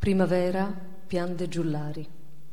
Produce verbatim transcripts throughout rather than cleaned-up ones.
Primavera, piante giullari.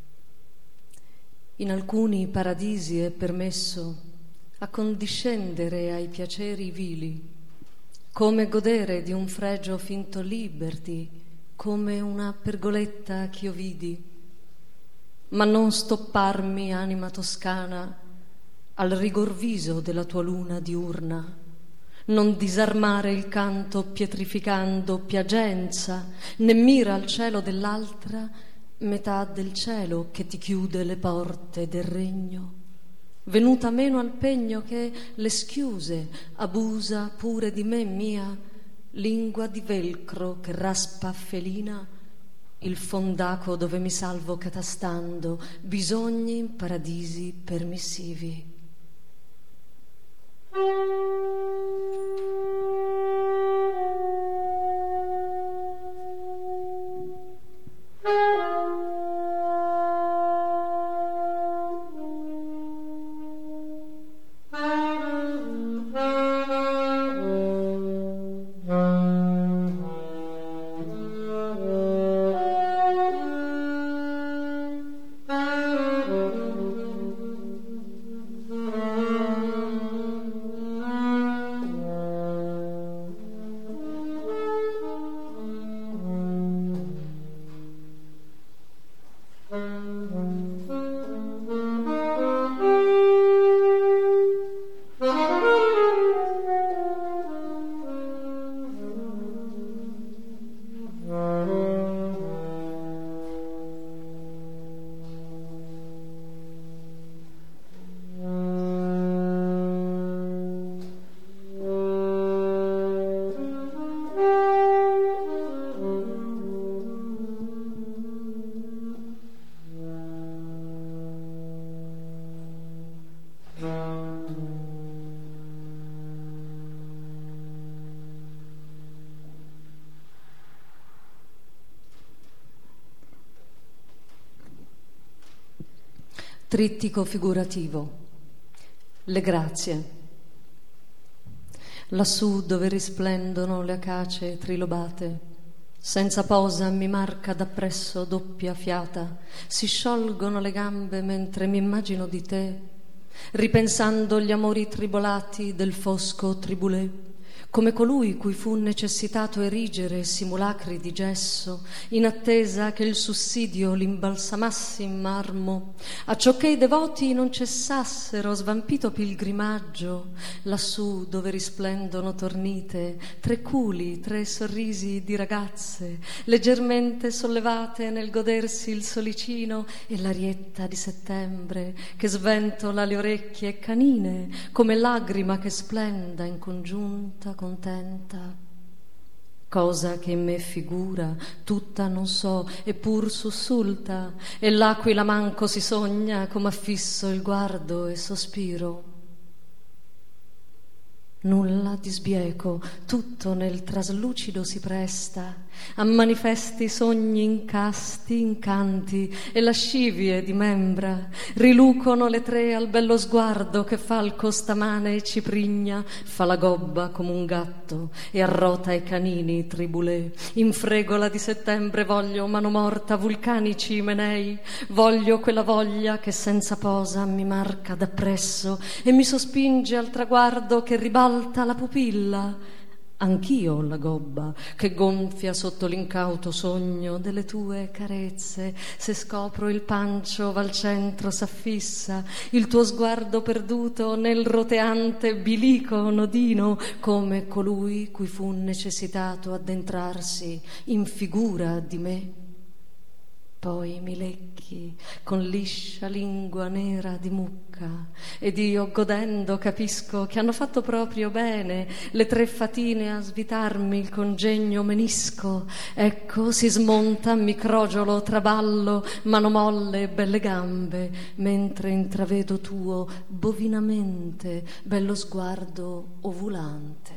In alcuni paradisi è permesso accondiscendere ai piaceri vili, come godere di un fregio finto liberty, come una pergoletta ch'io vidi, ma non stopparmi, anima toscana, al rigor viso della tua luna diurna, non disarmare il canto pietrificando piagenza, né mira al cielo dell'altra metà del cielo che ti chiude le porte del regno, venuta meno al pegno che le schiuse, abusa pure di me mia, lingua di velcro che raspa felina, il fondaco dove mi salvo catastando bisogni in paradisi permissivi. Trittico figurativo. Le grazie. Lassù dove risplendono le acacie trilobate, senza posa mi marca dappresso doppia fiata, si sciolgono le gambe mentre mi immagino di te, ripensando gli amori tribolati del fosco tribulè, come colui cui fu necessitato erigere simulacri di gesso, in attesa che il sussidio l'imbalsamasse in marmo, acciò che i devoti non cessassero svampito pilgrimaggio, lassù dove risplendono tornite tre culi, tre sorrisi di ragazze, leggermente sollevate nel godersi il solicino e l'arietta di settembre che sventola le orecchie canine, come lagrima che splenda in congiunta contenta, cosa che in me figura tutta non so, eppur sussulta, e l'aquila manco si sogna come affisso il guardo e sospiro. Nulla di sbieco, tutto nel traslucido si presta a manifesti sogni incasti, incanti e lascivie di membra. Rilucono le tre al bello sguardo che falco stamane ciprigna, fa la gobba come un gatto e arrota i canini tribulè. In fregola di settembre voglio mano morta vulcanici imenei, voglio quella voglia che senza posa mi marca dappresso e mi sospinge al traguardo che ribalta la pupilla. Anch'io ho la gobba che gonfia sotto l'incauto sogno delle tue carezze, se scopro il pancio val centro s'affissa, il tuo sguardo perduto nel roteante bilico nodino, come colui cui fu necessitato addentrarsi in figura di me. Poi mi lecchi con liscia lingua nera di mucca ed io godendo capisco che hanno fatto proprio bene le tre fatine a svitarmi il congegno menisco. Ecco si smonta microgiolo traballo, mano molle e belle gambe, mentre intravedo tuo bovinamente bello sguardo ovulante.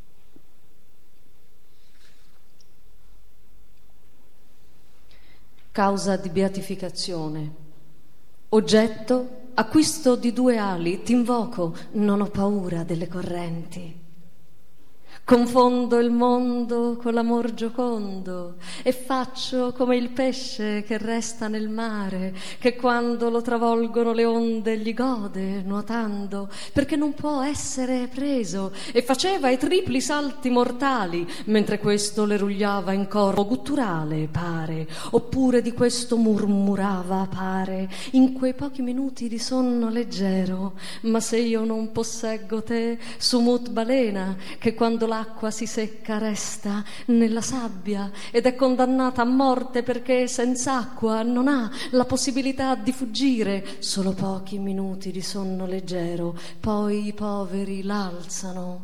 Causa di beatificazione. Oggetto, acquisto di due ali, t'invoco, non ho paura delle correnti. Confondo il mondo con l'amor giocondo e faccio come il pesce che resta nel mare, che quando lo travolgono le onde gli gode nuotando, perché non può essere preso, e faceva i tripli salti mortali, mentre questo le rugliava in corpo gutturale, pare, oppure di questo murmurava, pare, in quei pochi minuti di sonno leggero. Ma se io non posseggo te, sumut balena, che quando la l'acqua si secca resta nella sabbia ed è condannata a morte perché senza acqua non ha la possibilità di fuggire. Solo pochi minuti di sonno leggero, poi i poveri l'alzano.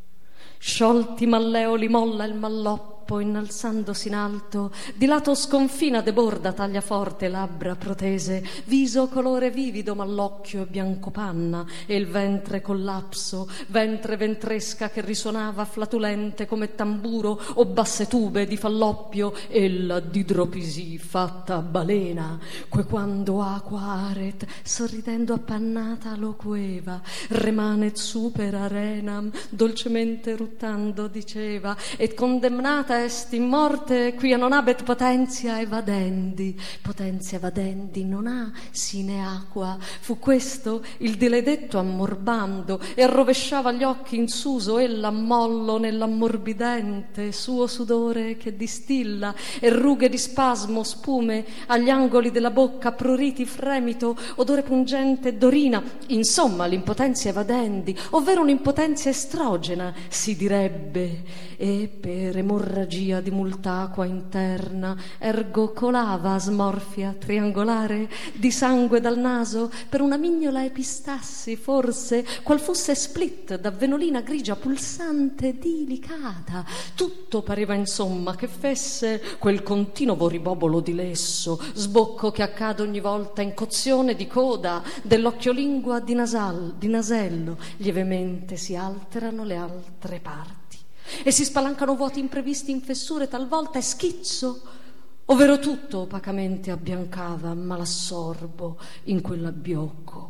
Sciolti malleoli molla il malloppo innalzandosi in alto, di lato sconfina deborda, taglia forte labbra protese, viso colore vivido ma l'occhio è bianco panna e il ventre collapso, ventre ventresca che risuonava flatulente come tamburo o basse tube di falloppio, ella d'idropisì fatta balena, que quando aqua aret sorridendo appannata loqueva, remanet super arenam dolcemente ruttando diceva, et condemnata est in morte quia non habet potentia evadendi, potentia evadendi non ha sine aqua. Fu questo il diledetto ammorbando e arrovesciava gli occhi in suso ella mollo nell'ammorbidente suo sudore che distilla e rughe di spasmo spume agli angoli della bocca, pruriti fremito odore pungente d'orina, insomma l'impotenza evadendi, ovvero un'impotenza estrogena si direbbe, e per emorragia di mult'acqua interna ergo colava smorfia triangolare di sangue dal naso per una mignola epistassi forse qual fosse split da venolina grigia pulsante delicata. Tutto pareva insomma che fesse quel continuo ribobolo di lesso, sbocco che accade ogni volta in cozione di coda dell'occhio lingua di, nasal, di nasello, lievemente si alterano le altre parti e si spalancano vuoti imprevisti in fessure talvolta e schizzo, ovvero tutto opacamente abbiancava ma l'assorbo in quell'abbiocco.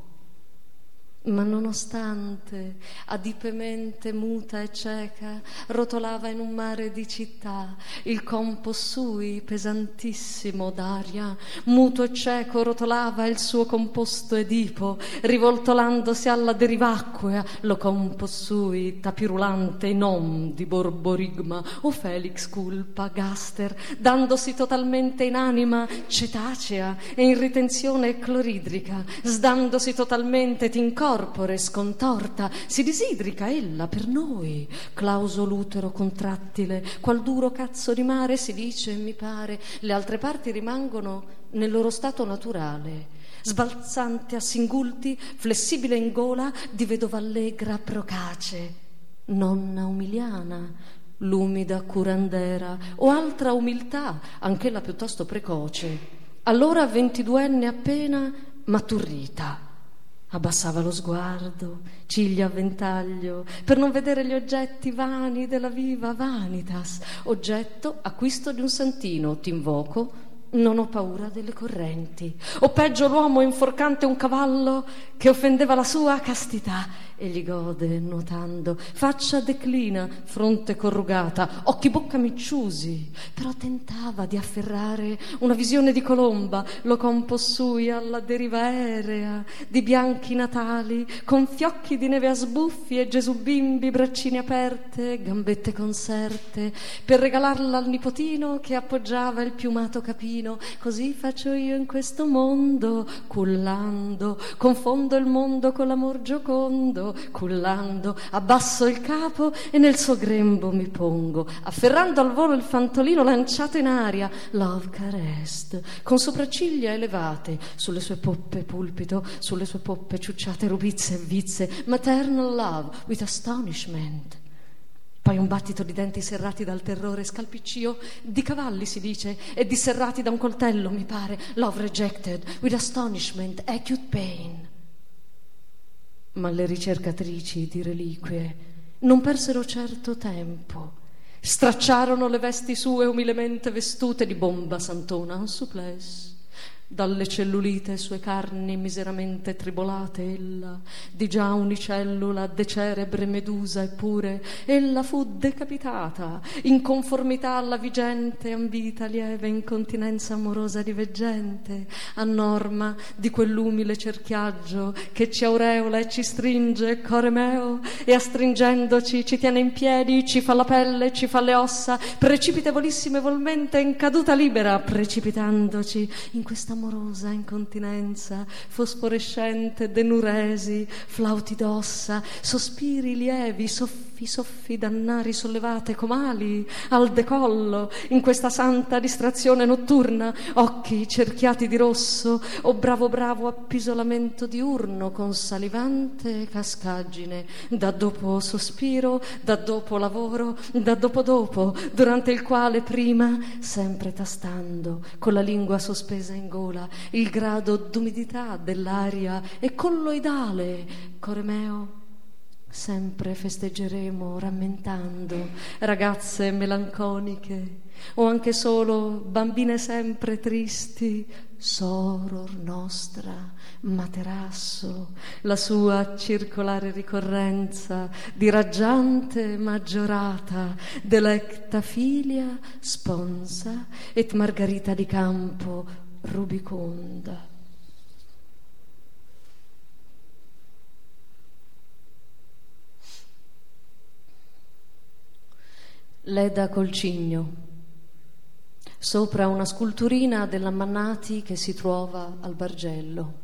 Ma nonostante, adipemente muta e cieca, rotolava in un mare di città, il compo sui pesantissimo d'aria, muto e cieco rotolava il suo composto Edipo, rivoltolandosi alla derivacquea, lo compo sui tapirulante non di borborigma o felix culpa gaster, dandosi totalmente in anima cetacea e in ritenzione cloridrica, sdandosi totalmente tincorpore scontorta, si disidrica ella per noi, clauso l'utero contrattile, qual duro cazzo di mare si dice, mi pare, le altre parti rimangono nel loro stato naturale, sbalzante a singulti, flessibile in gola, di vedova allegra procace, nonna umiliana, l'umida curandera o altra umiltà, anch'ella piuttosto precoce, allora ventiduenne appena, maturita. Abbassava lo sguardo, ciglia a ventaglio, per non vedere gli oggetti vani della viva vanitas. Oggetto, acquisto di un santino, t'invoco, non ho paura delle correnti. O peggio l'uomo inforcante un cavallo che offendeva la sua castità. Egli gode nuotando, faccia declina, fronte corrugata, occhi bocca micciusi, però tentava di afferrare una visione di colomba, lo compossui alla deriva aerea di bianchi natali, con fiocchi di neve a sbuffi e Gesù bimbi, braccine aperte, gambette conserte, per regalarla al nipotino che appoggiava il piumato capino. Così faccio io in questo mondo, cullando, confondo il mondo con l'amor giocondo, cullando, abbasso il capo e nel suo grembo mi pongo, afferrando al volo il fantolino lanciato in aria, love caressed, con sopracciglia elevate, sulle sue poppe pulpito, sulle sue poppe ciucciate rubizze e vizze, maternal love with astonishment. Poi un battito di denti serrati dal terrore, scalpiccio di cavalli si dice, e disserrati da un coltello, mi pare, love rejected with astonishment, acute pain. Ma le ricercatrici di reliquie non persero certo tempo, stracciarono le vesti sue umilemente vestute di bomba santona en souplesse, Dalle cellulite sue carni miseramente tribolate ella, di già unicellula decerebre medusa, eppure ella fu decapitata, in conformità alla vigente ambita lieve incontinenza amorosa riveggente, a norma di quell'umile cerchiaggio che ci aureola e ci stringe, core meo, e astringendoci ci tiene in piedi, ci fa la pelle, ci fa le ossa, precipitevolissime in caduta libera, precipitandoci in questa amorosa incontinenza fosforescente denuresi, flauti d'ossa, sospiri lievi, soffi soffi dannari sollevate comali al decollo, in questa santa distrazione notturna, occhi cerchiati di rosso, o bravo bravo appisolamento diurno con salivante cascaggine, da dopo sospiro, da dopo lavoro, da dopo dopo, durante il quale prima, sempre tastando con la lingua sospesa in gola il grado d'umidità dell'aria e colloidale, core meo, sempre festeggeremo rammentando ragazze melanconiche o anche solo bambine sempre tristi, soror nostra, materasso, la sua circolare ricorrenza di raggiante maggiorata, delecta filia, sponsa et margarita di campo rubiconda. Leda col cigno, sopra una sculturina della Mannati che si trova al Bargello.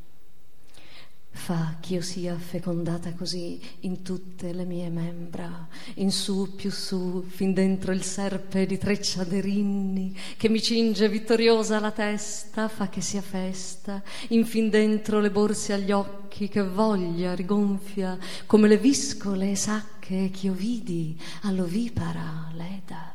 Fa ch'io sia fecondata così in tutte le mie membra, in su più su, fin dentro il serpe di treccia d'erinni che mi cinge vittoriosa la testa, fa che sia festa, infin dentro le borse agli occhi che voglia rigonfia, come le viscole e sacche ch'io vidi all'ovipara Leda.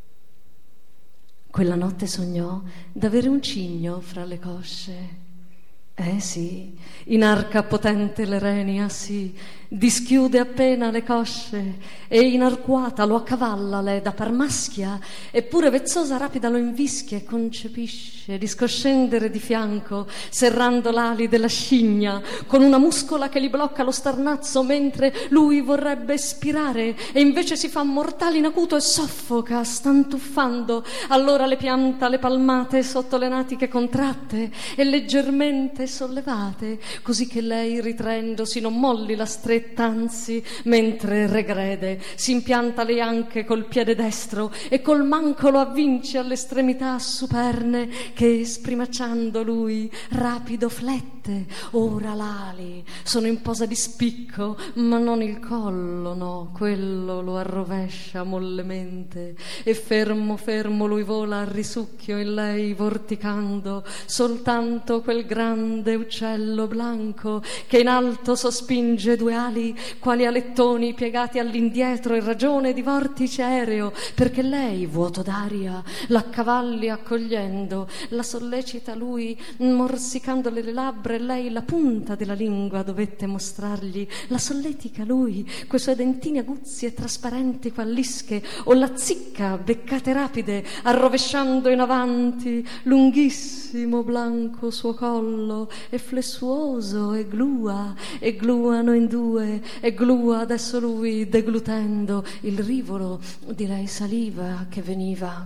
Quella notte sognò d'avere un cigno fra le cosce. Eh sì, inarca potente l'Erenia, sì, dischiude appena le cosce e inarcuata lo accavalla Leda par maschia, eppure vezzosa rapida lo invischia e concepisce di scoscendere di fianco, serrando l'ali della scigna, con una muscola che gli blocca lo starnazzo mentre lui vorrebbe spirare e invece si fa mortale in acuto e soffoca, stantuffando. Allora le pianta le palmate sotto le natiche contratte e leggermente sollevate, così che lei ritraendosi non molli la stretta, anzi mentre regrede si impianta lei anche col piede destro e col manco lo avvince all'estremità superne che sprimacciando lui rapido flette. Ora l'ali sono in posa di spicco, ma non il collo, no, quello lo arrovescia mollemente e fermo fermo lui vola a risucchio in lei vorticando, soltanto quel grande uccello blanco che in alto sospinge due ali quali alettoni piegati all'indietro in ragione di vortice aereo, perché lei, vuoto d'aria, l'accavalli accogliendo, la sollecita lui morsicandole le labbra e lei la punta della lingua dovette mostrargli, la solletica lui coi suoi dentini aguzzi e trasparenti quallische, o la zicca beccate rapide arrovesciando in avanti lunghissimo blanco suo collo e flessuoso e glua e gluano in due e glua adesso lui deglutendo il rivolo di lei saliva che veniva.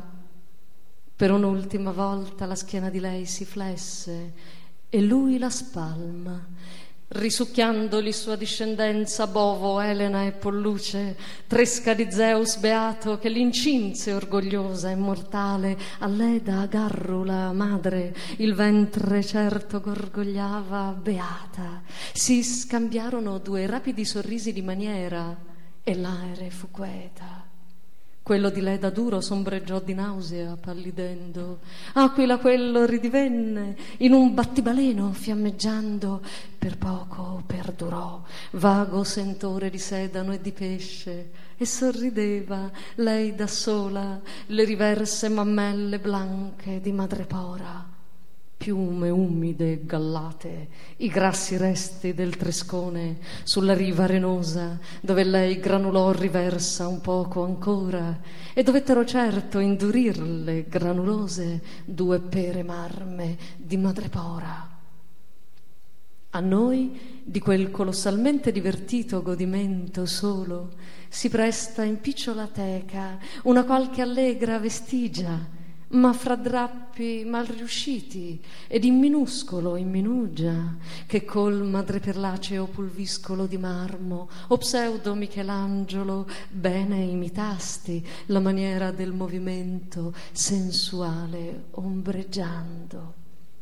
Per un'ultima volta la schiena di lei si flesse e lui la spalma, risucchiandogli sua discendenza bovo, Elena e Polluce, tresca di Zeus beato che l'incinse orgogliosa e mortale a Leda Garrula madre il ventre certo gorgogliava beata. Si scambiarono due rapidi sorrisi di maniera e l'aere fu queta. Quello di Leda duro sombreggiò di nausea pallidendo, Aquila quello ridivenne in un battibaleno fiammeggiando, per poco perdurò vago sentore di sedano e di pesce e sorrideva lei da sola le riverse mammelle blanche di madrepora. piume umide gallate, i grassi resti del trescone sulla riva arenosa, dove lei granulò riversa un poco ancora, e dovettero certo indurirle granulose due pere marme di madrepora. A noi di quel colossalmente divertito godimento solo si presta in picciola teca una qualche allegra vestigia, ma fra drappi mal riusciti ed in minuscolo in minugia, che col madreperlaceo pulviscolo di marmo o pseudo Michelangelo bene imitasti la maniera del movimento sensuale ombreggiando.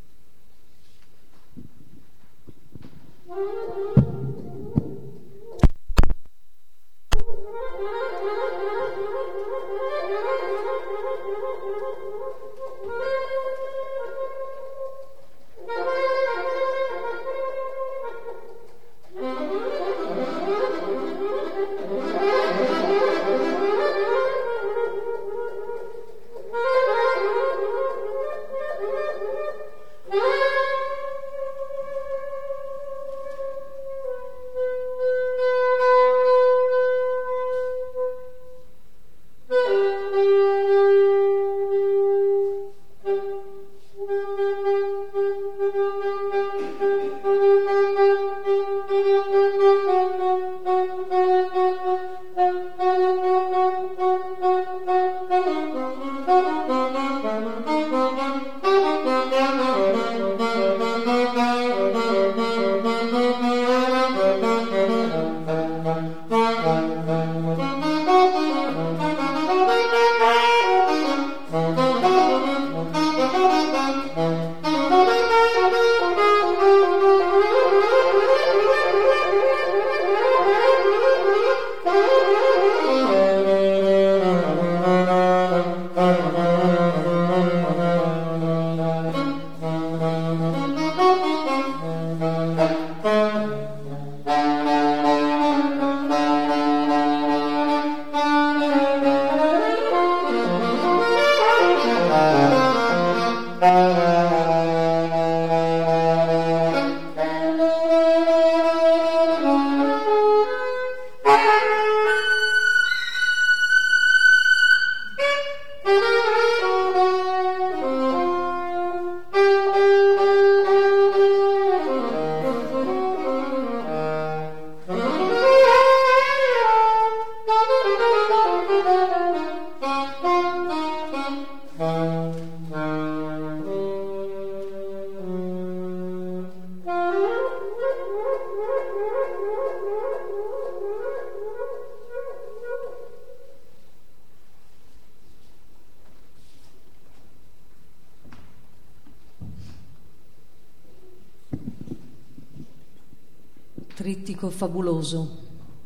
Trittico fabuloso.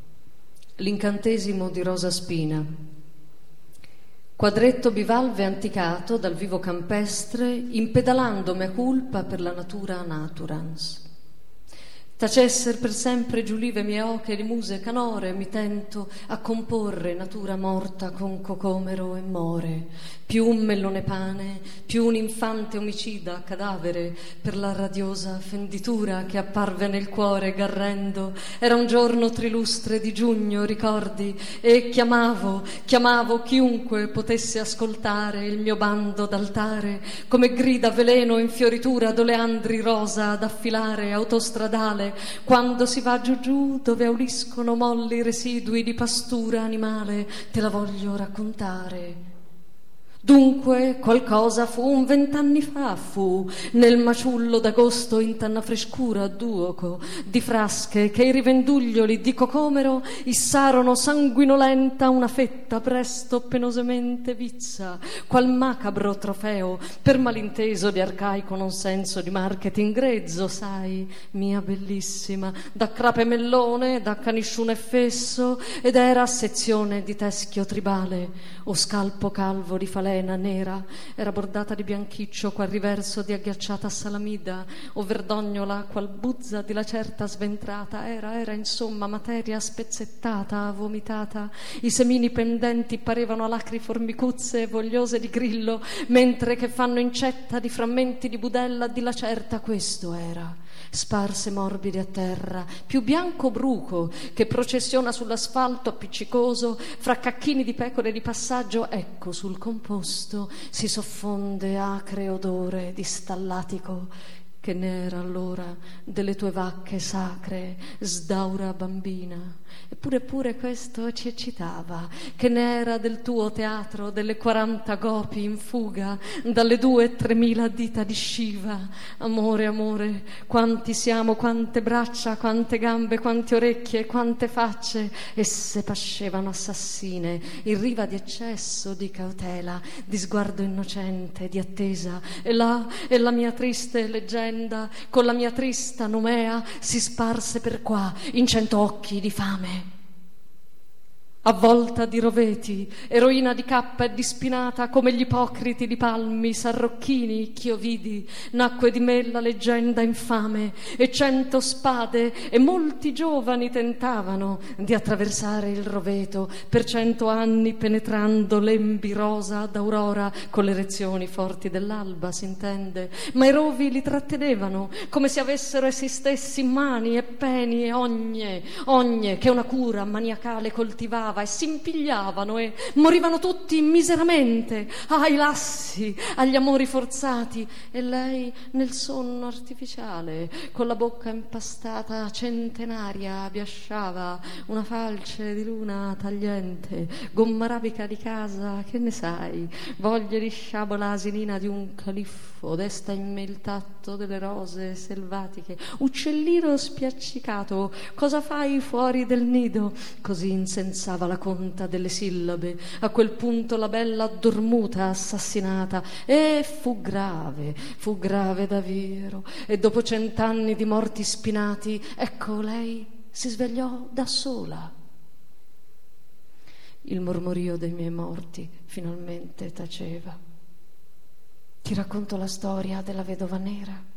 L'incantesimo di Rosa Spina. Quadretto bivalve anticato dal vivo campestre, impedalando mea culpa per la natura naturans. Tacesser per sempre giulive mie oche di muse canore, mi tento a comporre natura morta con cocomero e more, più un mellone pane, più un infante omicida cadavere, per la radiosa fenditura che apparve nel cuore garrendo. Era un giorno trilustre di giugno, ricordi, e chiamavo, chiamavo chiunque potesse ascoltare il mio bando d'altare, come grida veleno in fioritura d'oleandri rosa ad affilare autostradale, quando si va giù giù dove auliscono molli residui di pastura animale. Te la voglio raccontare. Dunque qualcosa fu un vent'anni fa, fu nel maciullo d'agosto in tanna frescura duoco di frasche che i rivenduglioli di cocomero issarono sanguinolenta una fetta presto penosamente vizza, qual macabro trofeo per malinteso di arcaico non senso di marketing grezzo, sai, mia bellissima, da crape mellone, da canisciune fesso, ed era sezione di teschio tribale o scalpo calvo di falene galena nera era bordata di bianchiccio, qual riverso di agghiacciata salamida, o verdognola qual buzza di lacerta sventrata. Era, era insomma materia spezzettata, vomitata. I semini pendenti parevano alacri formicuzze vogliose di grillo, mentre che fanno incetta di frammenti di budella di lacerta. Questo era, sparse morbide a terra, più bianco bruco che processiona sull'asfalto appiccicoso fra cacchini di pecore di passaggio. Ecco, sul composto si soffonde acre odore di stallatico, che ne era allora delle tue vacche sacre, sdaura bambina. Eppure pure questo ci eccitava, che ne era del tuo teatro delle quaranta gopi in fuga dalle due tremila dita di Shiva. Amore, amore, quanti siamo, quante braccia, quante gambe, quante orecchie, quante facce. Esse pascevano assassine in riva di eccesso, di cautela, di sguardo innocente, di attesa. E là, e la mia triste leggenda con la mia trista nomea si sparse per qua in cento occhi di fame. Avvolta di roveti, eroina di cappa e di spinata, come gli ipocriti di palmi sarrocchini ch'io vidi, nacque di me la leggenda infame, e cento spade e molti giovani tentavano di attraversare il roveto, per cento anni penetrando lembi rosa d'aurora, con le erezioni forti dell'alba, s'intende, ma i rovi li trattenevano, come se avessero essi stessi mani e peni e ogne, ogne che una cura maniacale coltivava, e si impigliavano e morivano tutti miseramente ai lassi, agli amori forzati. E lei nel sonno artificiale, con la bocca impastata centenaria, abbiasciava una falce di luna tagliente, gomma arabica di casa, che ne sai, voglia di sciabola asinina di un califfo, desta in me il tatto delle rose selvatiche. Uccellino spiaccicato, cosa fai fuori del nido? Così insensava la conta delle sillabe. A quel punto la bella addormuta, assassinata, e fu grave, fu grave davvero. E dopo cent'anni di morti spinati, ecco, lei si svegliò da sola. Il mormorio dei miei morti finalmente taceva. Ti racconto la storia della vedova nera.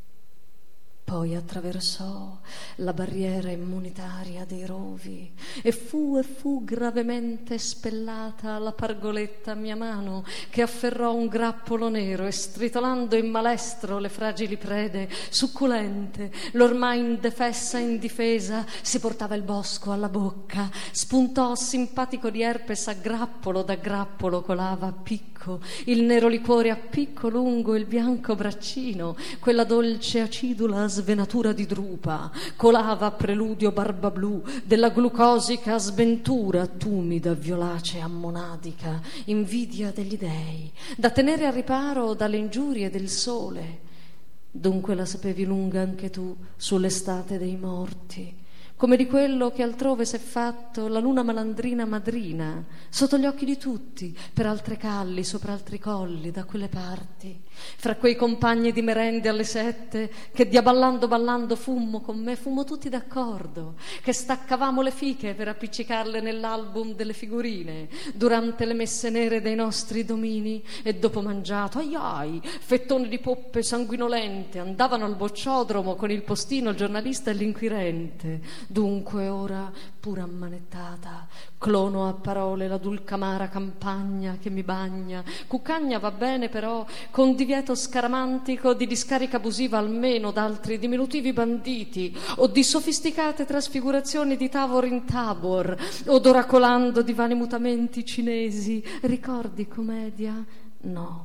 Poi attraversò la barriera immunitaria dei rovi e fu e fu gravemente spellata la pargoletta a mia mano, che afferrò un grappolo nero e, stritolando in malestro le fragili prede, succulente, l'ormai indefessa e indifesa, si portava il bosco alla bocca, spuntò simpatico di herpes a grappolo, da grappolo colava a picco il nero liquore a picco lungo il bianco braccino, quella dolce acidula svenatura di drupa, colava a preludio barba blu della glucosica sventura, tumida, violacea, monadica, invidia degli dei, da tenere a riparo dalle ingiurie del sole. Dunque la sapevi lunga anche tu sull'estate dei morti, come di quello che altrove s'è fatto la luna malandrina madrina, sotto gli occhi di tutti, per altre calli, sopra altri colli, da quelle parti, fra quei compagni di merende alle sette, che diaballando ballando fummo con me, fummo tutti d'accordo, che staccavamo le fiche per appiccicarle nell'album delle figurine, durante le messe nere dei nostri domini, e dopo mangiato, ai ai, fettoni di poppe sanguinolente, andavano al bocciodromo con il postino, il giornalista e l'inquirente. Dunque ora, pur ammanettata, clono a parole la dulcamara campagna che mi bagna. Cuccagna va bene, però con divieto scaramantico di discarica abusiva almeno d'altri diminutivi banditi, o di sofisticate trasfigurazioni di Tavor in Tabor, o d'oracolando di vani mutamenti cinesi. Ricordi commedia? No.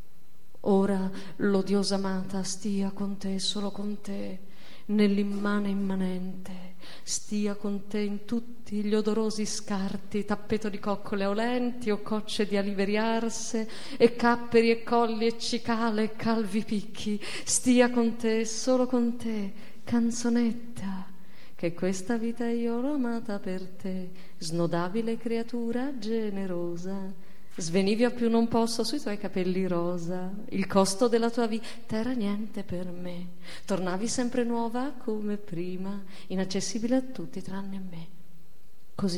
Ora l'odiosa amata stia con te, solo con te, nell'immane immanente, stia con te in tutti gli odorosi scarti, tappeto di coccole olenti o cocce di aliveriarse, e capperi e colli e cicale e calvi picchi, stia con te, solo con te, canzonetta, che questa vita io l'ho amata per te, snodabile creatura generosa. Svenivi a più non posso sui tuoi capelli rosa, il costo della tua vita era niente per me, tornavi sempre nuova come prima, inaccessibile a tutti tranne a me. Così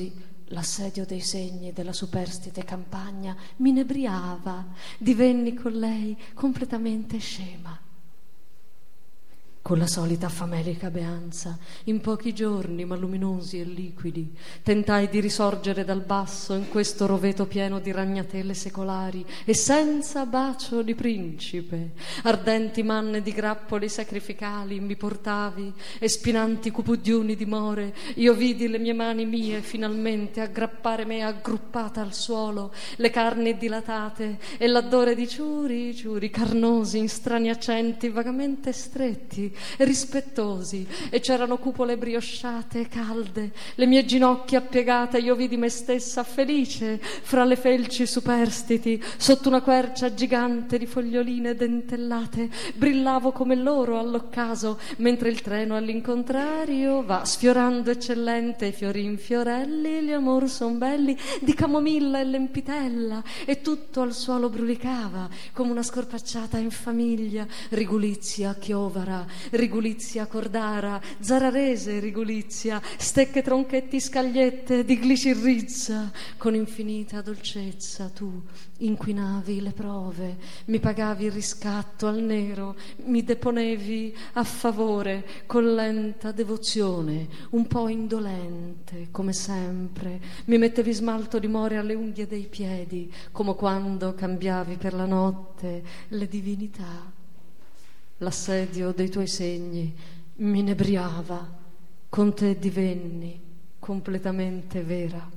l'assedio dei segni della superstite campagna m'inebriava, divenni con lei completamente scema. Con la solita famelica beanza, in pochi giorni, ma luminosi e liquidi, tentai di risorgere dal basso in questo roveto pieno di ragnatele secolari e senza bacio di principe. Ardenti manne di grappoli sacrificali mi portavi e spinanti cupudiuni di more. Io vidi le mie mani mie finalmente aggrappare me aggruppata al suolo, le carni dilatate e l'addore di ciuri, ciuri carnosi in strani accenti vagamente stretti rispettosi, e c'erano cupole briosciate e calde, le mie ginocchia piegate. Io vidi me stessa felice fra le felci superstiti, sotto una quercia gigante di foglioline dentellate, brillavo come loro all'occaso, mentre il treno all'incontrario va sfiorando eccellente, fiorin fiorelli, gli amor son belli di camomilla e lempitella, e tutto al suolo brulicava come una scorpacciata in famiglia. Rigulizia chiovara, rigulizia cordara, zararese rigulizia, stecche tronchetti scagliette di glicirrizza. Con infinita dolcezza tu inquinavi le prove, mi pagavi il riscatto al nero, mi deponevi a favore con lenta devozione, un po' indolente come sempre. Mi mettevi smalto di more alle unghie dei piedi, come quando cambiavi per la notte le divinità. L'assedio dei tuoi segni mi inebriava, con te divenni completamente vera.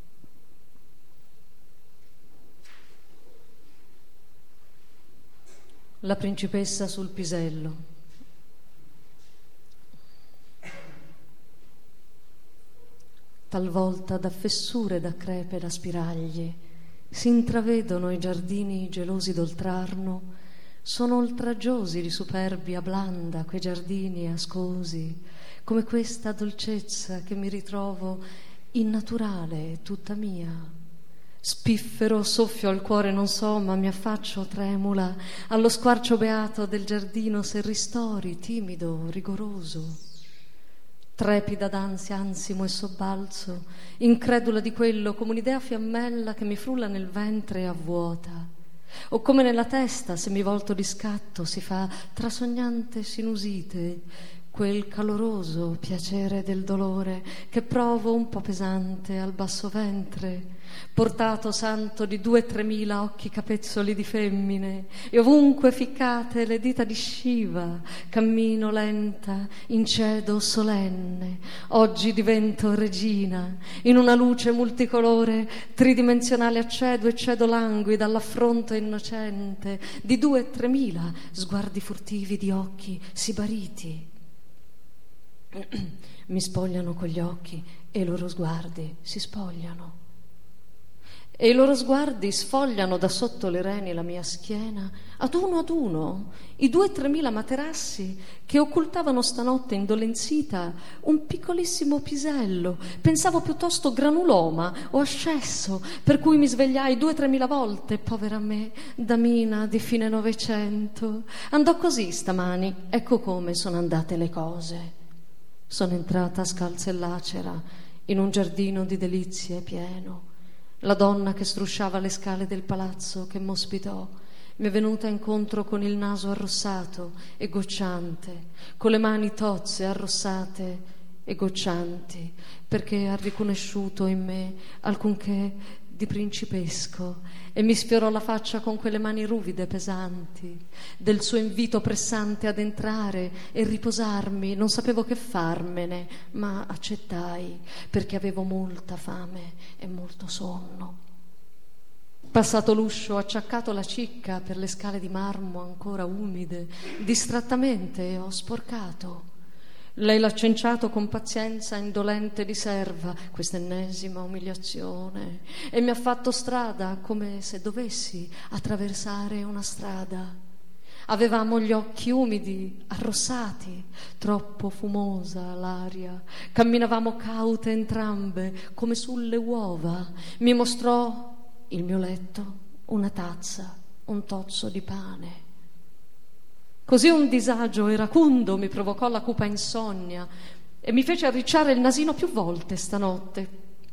La principessa sul pisello. Talvolta da fessure, da crepe, da spiragli si intravedono i giardini gelosi d'oltrarno. Sono oltraggiosi di superbia blanda quei giardini ascosi, come questa dolcezza che mi ritrovo innaturale, tutta mia. Spiffero, soffio al cuore non so, ma mi affaccio tremula allo squarcio beato del giardino, se ristori, timido, rigoroso. Trepida d'ansia, ansimo e sobbalzo, incredula di quello, come un'idea fiammella che mi frulla nel ventre e avvuota. O come nella testa, se mi volto di scatto, si fa trasognante sinusite, quel caloroso piacere del dolore che provo un po' pesante al basso ventre, portato santo di due tremila occhi capezzoli di femmine, e ovunque ficcate le dita di Shiva, cammino lenta, incedo solenne. Oggi divento regina, in una luce multicolore, tridimensionale accedo e cedo languida all'affronto innocente di due tremila sguardi furtivi di occhi sibariti. Mi spogliano con gli occhi e i loro sguardi si spogliano, e i loro sguardi sfogliano da sotto le reni la mia schiena, ad uno ad uno, i due tremila materassi che occultavano stanotte indolenzita un piccolissimo pisello, pensavo piuttosto granuloma o ascesso, per cui mi svegliai due tremila volte, povera me, damina di fine Novecento. Andò così stamani, ecco come sono andate le cose. Sono entrata scalza e lacera in un giardino di delizie pieno. La donna che strusciava le scale del palazzo che m'ospitò mi è venuta incontro con il naso arrossato e gocciante, con le mani tozze, arrossate e goccianti, perché ha riconosciuto in me alcunché di principesco, e mi sfiorò la faccia con quelle mani ruvide, pesanti, del suo invito pressante ad entrare e riposarmi. Non sapevo che farmene, ma accettai, perché avevo molta fame e molto sonno. Passato l'uscio, acciaccato la cicca per le scale di marmo ancora umide, distrattamente ho sporcato. Lei l'ha cenciato con pazienza indolente di serva, questa ennesima umiliazione, e mi ha fatto strada come se dovessi attraversare una strada. Avevamo gli occhi umidi, arrossati, troppo fumosa l'aria. Camminavamo caute entrambe, come sulle uova. Mi mostrò il mio letto, una tazza, un tozzo di pane. Così un disagio iracundo mi provocò la cupa insonnia e mi fece arricciare il nasino più volte stanotte.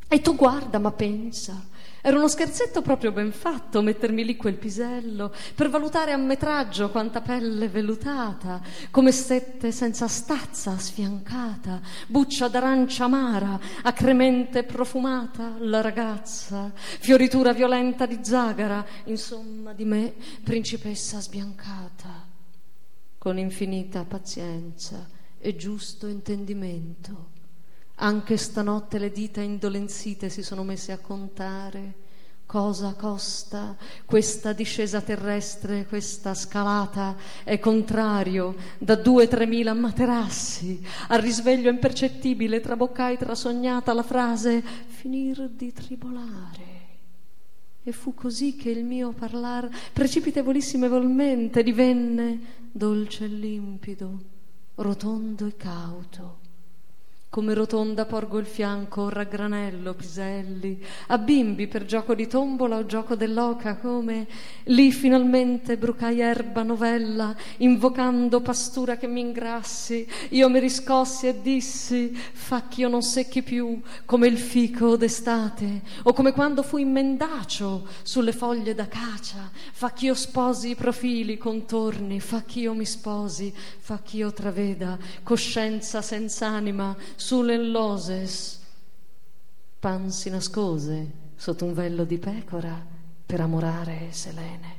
E tu guarda, ma pensa, era uno scherzetto proprio ben fatto mettermi lì quel pisello per valutare a metraggio quanta pelle vellutata, come sette senza stazza sfiancata, buccia d'arancia amara, acremente profumata, la ragazza, fioritura violenta di zagara, insomma di me, principessa sbiancata, con infinita pazienza e giusto intendimento. Anche stanotte le dita indolenzite si sono messe a contare cosa costa questa discesa terrestre, questa scalata è contrario da due tremila materassi. Al risveglio impercettibile traboccai trasognata la frase finir di tribolare. E fu così che il mio parlar precipitevolissimamente divenne dolce e limpido, rotondo e cauto. Come rotonda porgo il fianco, raggranello, piselli, a bimbi per gioco di tombola o gioco dell'oca, come lì finalmente brucai erba novella, invocando pastura che mi ingrassi. Io mi riscossi e dissi, fa ch'io non secchi più, come il fico d'estate, o come quando fui mendacio sulle foglie d'acacia, fa ch'io sposi i profili, i contorni, fa ch'io mi sposi, fa ch'io traveda coscienza senz'anima, sulle loses. Pan si nascose sotto un vello di pecora per amorare Selene.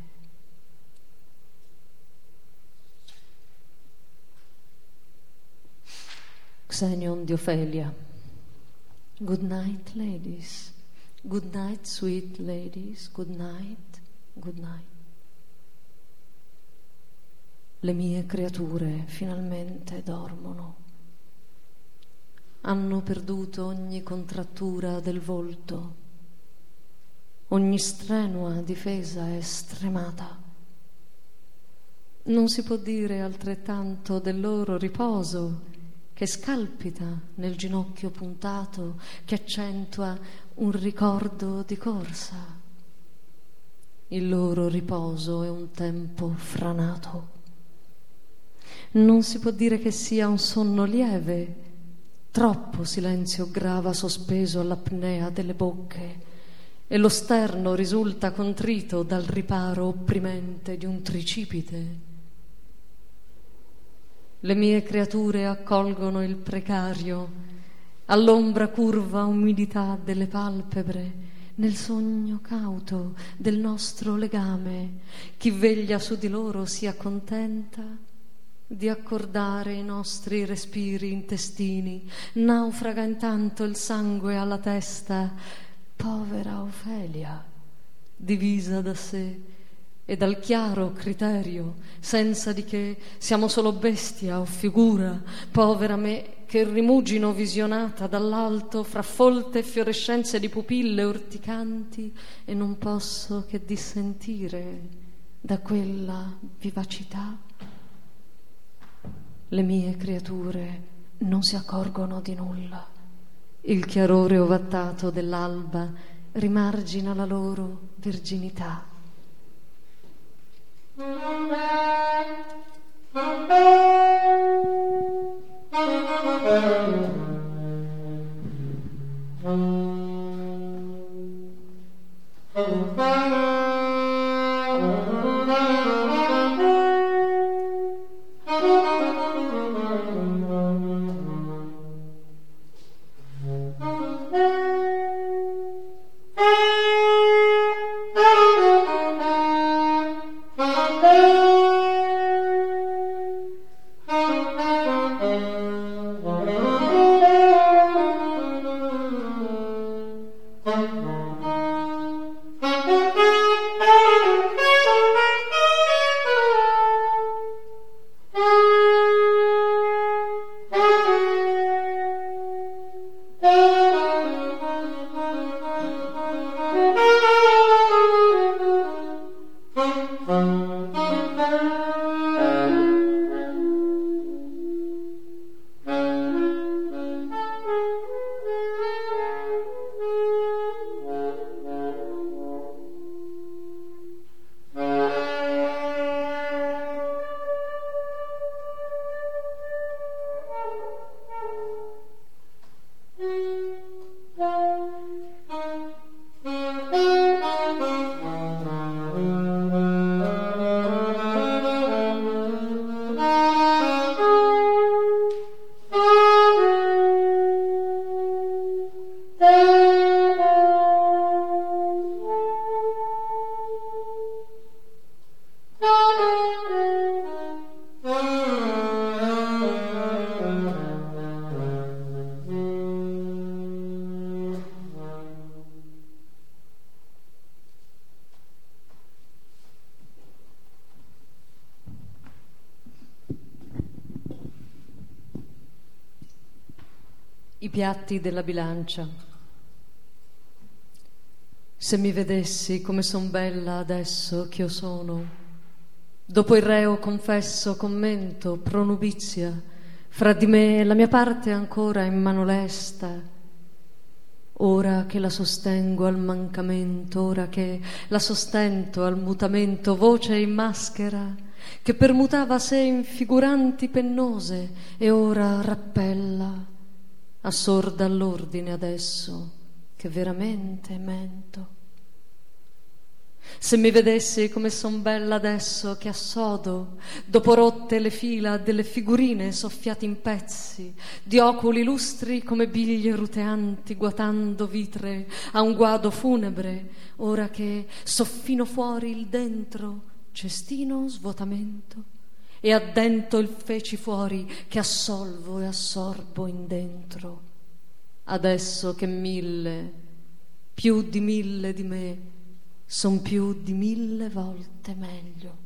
Xenion di Ofelia. Good night, ladies. Good night, sweet ladies. Good night, good night. Le mie creature finalmente dormono. Hanno perduto ogni contrattura del volto, ogni strenua difesa è stremata. Non si può dire altrettanto del loro riposo, che scalpita nel ginocchio puntato, che accentua un ricordo di corsa. Il loro riposo è un tempo franato. Non si può dire che sia un sonno lieve, troppo silenzio grava sospeso all'apnea delle bocche e lo sterno risulta contrito dal riparo opprimente di un tricipite. Le mie creature accolgono il precario all'ombra curva umidità delle palpebre nel sogno cauto del nostro legame. Chi veglia su di loro si accontenta di accordare i nostri respiri intestini. Naufraga intanto il sangue alla testa, povera Ofelia, divisa da sé e dal chiaro criterio, senza di che siamo solo bestia o figura, povera me che rimugino visionata dall'alto fra folte fiorescenze di pupille urticanti e non posso che dissentire da quella vivacità. Le mie creature non si accorgono di nulla. Il chiarore ovattato dell'alba rimargina la loro verginità. Thank you. i piatti della bilancia. Se mi vedessi come son bella adesso ch'io sono, dopo il reo confesso, commento, pronubizia, fra di me e la mia parte ancora in mano lesta, ora che la sostengo al mancamento, ora che la sostento al mutamento, voce in maschera che permutava sé in figuranti pennose e ora rappella, assorda all'ordine adesso che veramente mento. Se mi vedessi come son bella adesso che assodo, dopo rotte le fila delle figurine soffiate in pezzi, di oculi lustri come biglie ruteanti, guatando vitre a un guado funebre, ora che soffino fuori il dentro, cestino svuotamento, e addento il feci fuori che assolvo e assorbo in dentro. Adesso che mille, più di mille di me, son più di mille volte meglio.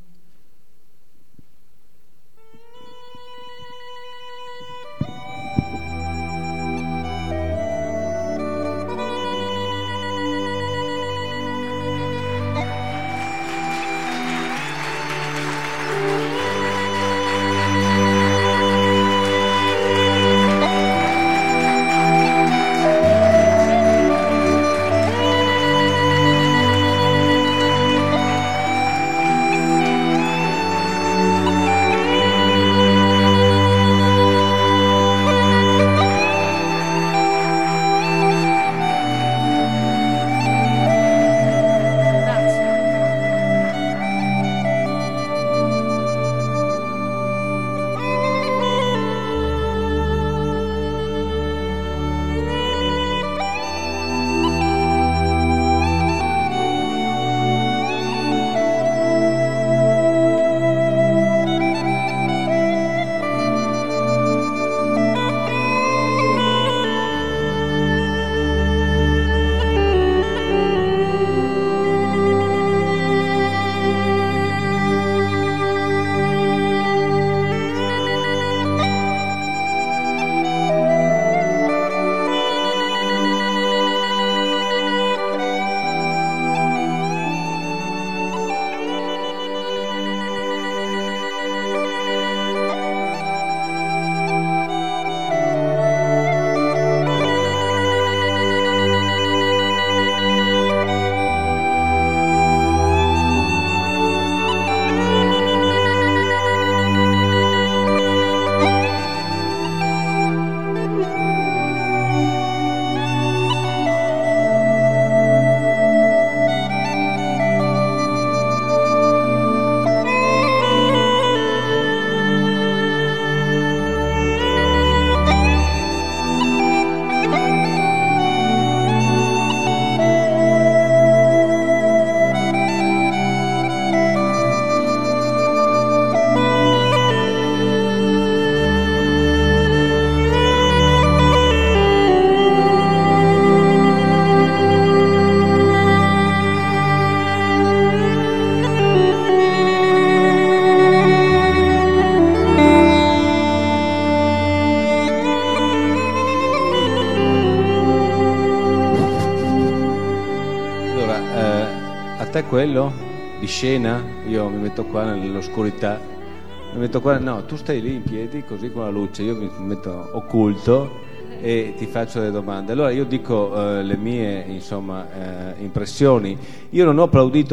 te quello di scena? Io mi metto qua nell'oscurità, mi metto qua, no, tu stai lì in piedi così con la luce, io mi metto occulto e ti faccio delle domande. Allora io dico eh, le mie insomma eh, impressioni. Io non ho applaudito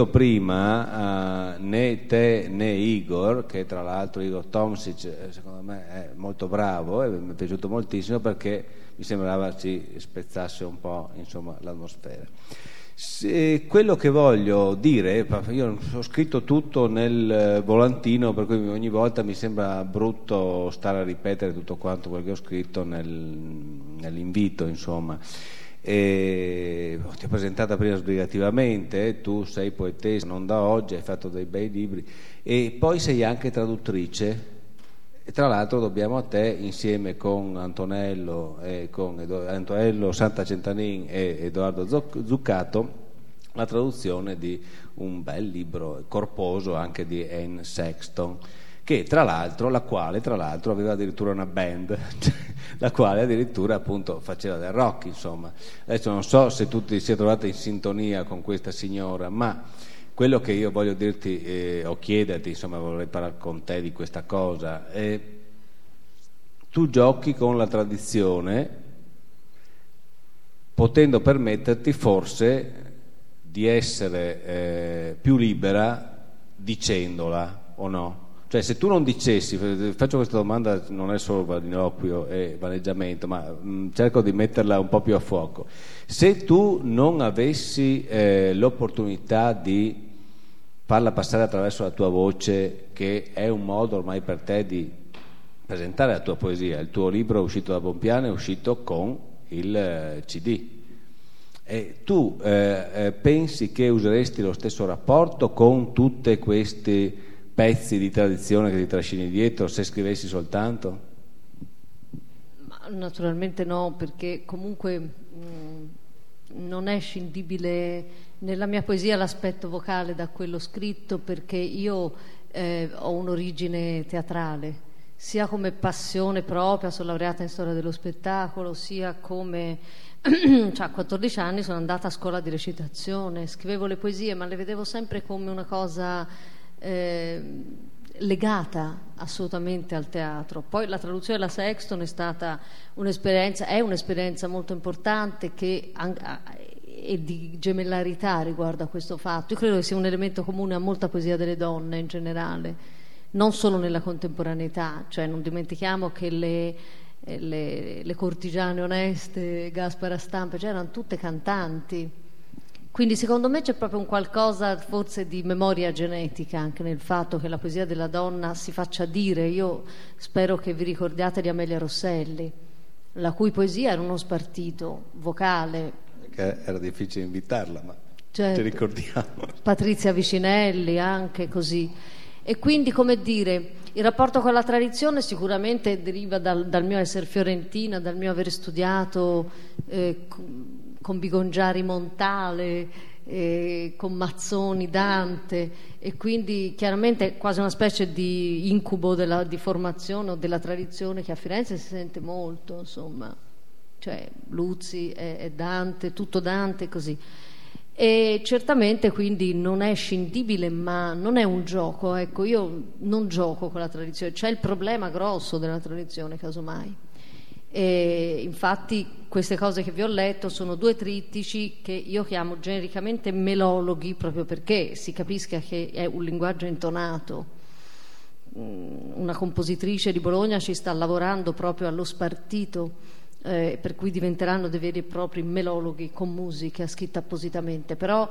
prima eh, né te né Igor, che tra l'altro Igor Tomšić secondo me è molto bravo e mi è piaciuto moltissimo, perché mi sembrava ci spezzasse un po' insomma l'atmosfera. Se quello che voglio dire, io ho scritto tutto nel volantino, per cui ogni volta mi sembra brutto stare a ripetere tutto quanto quello che ho scritto nel, nell'invito, insomma. E ti ho presentata prima sbrigativamente, tu sei poetessa non da oggi, hai fatto dei bei libri e poi sei anche traduttrice. E tra l'altro dobbiamo a te, insieme con Antonello, e con Edo, Antonello Santacentanin e Edoardo Zuccato, la traduzione di un bel libro corposo anche di Anne Sexton, che tra l'altro, la quale tra l'altro aveva addirittura una band, la quale addirittura appunto faceva del rock, insomma. Adesso non so se tu ti sia trovata in sintonia con questa signora, ma quello che io voglio dirti eh, o chiederti, insomma, vorrei parlare con te di questa cosa, è tu giochi con la tradizione potendo permetterti forse di essere eh, più libera dicendola, o no? Cioè, se tu non dicessi, faccio questa domanda, non è solo vaniloquio e vaneggiamento, ma mh, cerco di metterla un po' più a fuoco. Se tu non avessi eh, l'opportunità di farla passare attraverso la tua voce, che è un modo ormai per te di presentare la tua poesia, il tuo libro è uscito da Bompiano, è uscito con il eh, C D, e tu eh, eh, pensi che useresti lo stesso rapporto con tutti questi pezzi di tradizione che ti trascini dietro se scrivessi soltanto? Ma naturalmente no, perché comunque mh, non è scindibile nella mia poesia l'aspetto vocale da quello scritto, perché io eh, ho un'origine teatrale, sia come passione propria, sono laureata in storia dello spettacolo, sia come cioè, a quattordici anni sono andata a scuola di recitazione, scrivevo le poesie, ma le vedevo sempre come una cosa eh, legata assolutamente al teatro. Poi la traduzione della Sexton è stata un'esperienza, è un'esperienza molto importante che e di gemellarità riguardo a questo fatto. Io credo che sia un elemento comune a molta poesia delle donne in generale, non solo nella contemporaneità, cioè non dimentichiamo che le, le, le cortigiane oneste, Gaspara Stampe, cioè erano tutte cantanti, quindi secondo me c'è proprio un qualcosa forse di memoria genetica anche nel fatto che la poesia della donna si faccia dire. Io spero che vi ricordiate di Amelia Rosselli, la cui poesia era uno spartito vocale, perché era difficile invitarla, ma certo, ci ricordiamo. Patrizia Vicinelli anche così. E quindi, come dire, il rapporto con la tradizione sicuramente deriva dal, dal mio essere fiorentina, dal mio aver studiato eh, con Bigongiari Montale, eh, con Mazzoni, Dante, e quindi chiaramente quasi una specie di incubo della, di formazione o della tradizione che a Firenze si sente molto, insomma, cioè Luzzi e, e Dante, tutto Dante, così. E certamente quindi non è scindibile, ma non è un gioco, ecco, io non gioco con la tradizione, c'è il problema grosso della tradizione casomai, e infatti queste cose che vi ho letto sono due trittici che io chiamo genericamente melologhi, proprio perché si capisca che è un linguaggio intonato. Una compositrice di Bologna ci sta lavorando proprio allo spartito, Eh, per cui diventeranno dei veri e propri melologhi con musica scritta appositamente, però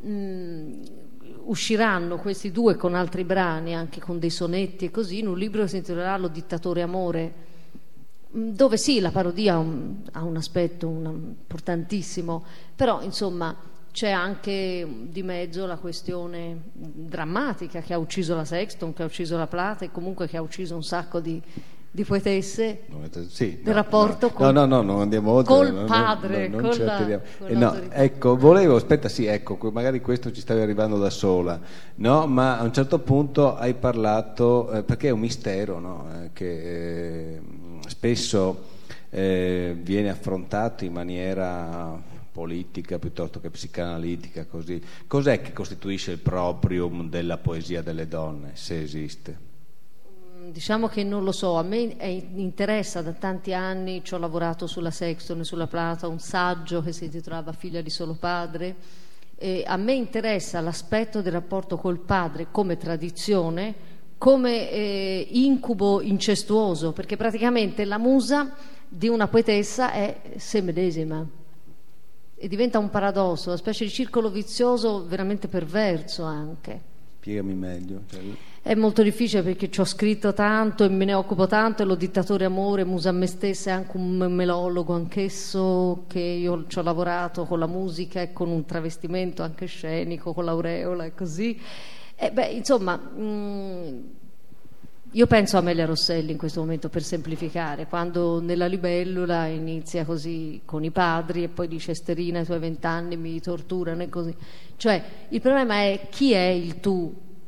mh, usciranno questi due con altri brani, anche con dei sonetti e così, in un libro che si intitolerà Lo dittatore amore, mh, dove sì, la parodia ha un, ha un aspetto un, importantissimo, però insomma c'è anche di mezzo la questione drammatica che ha ucciso la Sexton, che ha ucciso la Plata e comunque che ha ucciso un sacco di di poetesse, sì, del no, rapporto no, col, no, no, non andiamo oltre, col non, padre, non, non con ci la, attiriamo. con eh, no, ecco, volevo, aspetta, sì, ecco, magari questo ci stavi arrivando da sola, no? Ma a un certo punto hai parlato, eh, perché è un mistero, no? Eh, che eh, spesso eh, viene affrontato in maniera politica piuttosto che psicanalitica, così. Cos'è che costituisce il proprium della poesia delle donne, se esiste? Diciamo che non lo so, a me interessa da tanti anni, ci ho lavorato sulla Sexton e sulla Plata, un saggio che si intitolava Figlia di solo padre, e a me interessa l'aspetto del rapporto col padre come tradizione, come eh, incubo incestuoso, perché praticamente la musa di una poetessa è se medesima e diventa un paradosso, una specie di circolo vizioso veramente perverso anche. Spiegami meglio. Cioè... È molto difficile perché ci ho scritto tanto e me ne occupo tanto, e Lo dittatore amore, musa a me stessa, è anche un melologo anch'esso, che io ci ho lavorato con la musica e con un travestimento anche scenico, con l'aureola e così. E beh, insomma, mh, io penso a Amelia Rosselli in questo momento, per semplificare, quando nella libellula inizia così con i padri e poi dice Esterina ai tuoi vent'anni mi torturano e così. Cioè, il problema è chi è il tu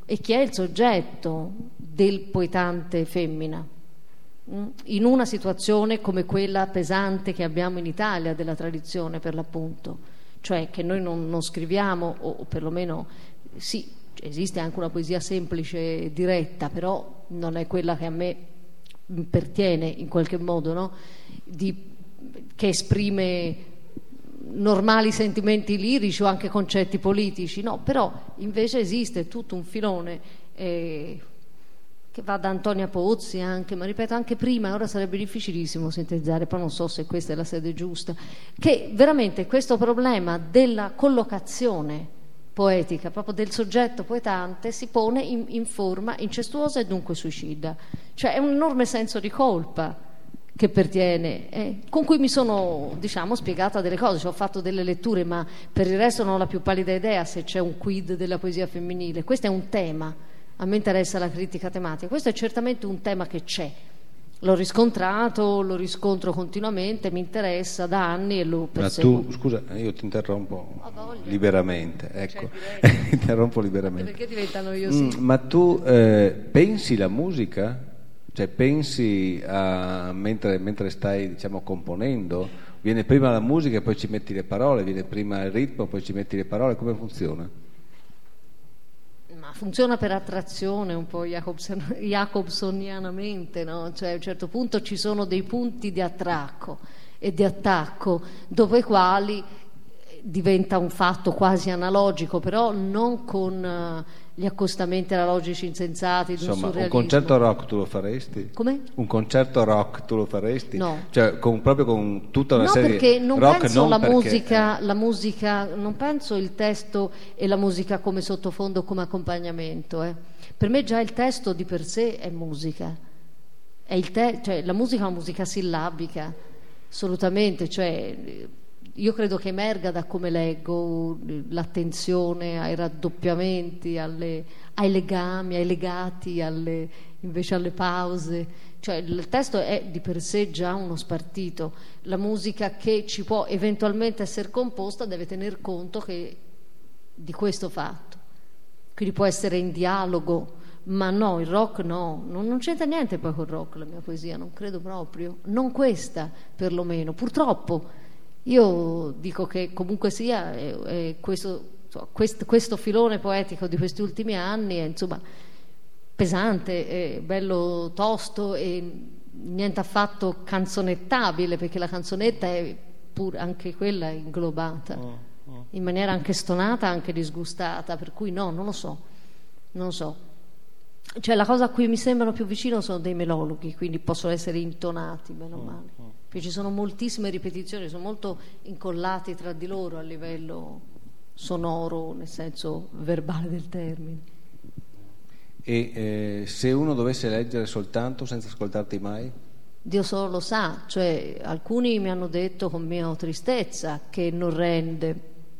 e chi è il soggetto del poetante femmina in una situazione come quella pesante che abbiamo in Italia della tradizione, per l'appunto, cioè che noi non, non scriviamo, o, o perlomeno sì, esiste anche una poesia semplice e diretta, però non è quella che a me pertiene in qualche modo, no? Di, che esprime normali sentimenti lirici o anche concetti politici, no, però invece esiste tutto un filone eh, che va da Antonia Pozzi anche, ma ripeto anche prima, ora sarebbe difficilissimo sintetizzare, poi non so se questa è la sede giusta, che veramente questo problema della collocazione poetica, proprio del soggetto poetante, si pone in, in forma incestuosa e dunque suicida, cioè è un enorme senso di colpa che pertiene, eh, con cui mi sono, diciamo, spiegata delle cose, cioè, ho fatto delle letture, ma per il resto non ho la più pallida idea se c'è un quid della poesia femminile. Questo è un tema, a me interessa la critica tematica, questo è certamente un tema che c'è, l'ho riscontrato, lo riscontro continuamente, mi interessa da anni e lo perseguo. Ma tu, scusa, io ti interrompo liberamente, ecco, cioè, interrompo liberamente. Perché diventa noioso? Mm, ma tu eh, pensi la musica? Cioè pensi a, mentre, mentre stai, diciamo, componendo, viene prima la musica e poi ci metti le parole, viene prima il ritmo poi ci metti le parole, come funziona? Ma funziona per attrazione un po' Jacobson, Jacobsonianamente, no? Cioè a un certo punto ci sono dei punti di attracco e di attacco dopo i quali diventa un fatto quasi analogico, però non con uh, gli accostamenti analogici insensati di un Insomma, surrealismo. un concerto rock tu lo faresti? Come? Un concerto rock tu lo faresti? No. Cioè con, proprio con tutta una no, serie perché non rock, penso non la perché, musica, eh. la musica, non penso il testo e la musica come sottofondo, come accompagnamento. Eh. Per me già il testo di per sé è musica. È il te- cioè, la musica è una musica sillabica, assolutamente, cioè io credo che emerga da come leggo l'attenzione ai raddoppiamenti, alle, ai legami, ai legati, alle, invece alle pause. Cioè il testo è di per sé già uno spartito. La musica che ci può eventualmente essere composta deve tener conto che di questo fatto. Quindi può essere in dialogo, ma no, il rock no, non, non c'entra niente poi col rock la mia poesia, non credo proprio. Non questa, perlomeno, purtroppo. Io dico che comunque sia è, è questo, insomma, quest, questo filone poetico di questi ultimi anni è insomma pesante, è bello tosto e niente affatto canzonettabile, perché la canzonetta è pur anche quella inglobata oh, oh. in maniera anche stonata, anche disgustata, per cui no, non lo so, non lo so. Cioè la cosa a cui mi sembrano più vicino sono dei melologhi, quindi possono essere intonati meno male. Oh, oh. Ci sono moltissime ripetizioni, sono molto incollati tra di loro a livello sonoro, nel senso verbale del termine. E eh, se uno dovesse leggere soltanto senza ascoltarti mai? Dio solo lo sa, cioè alcuni mi hanno detto con mia tristezza che non rende.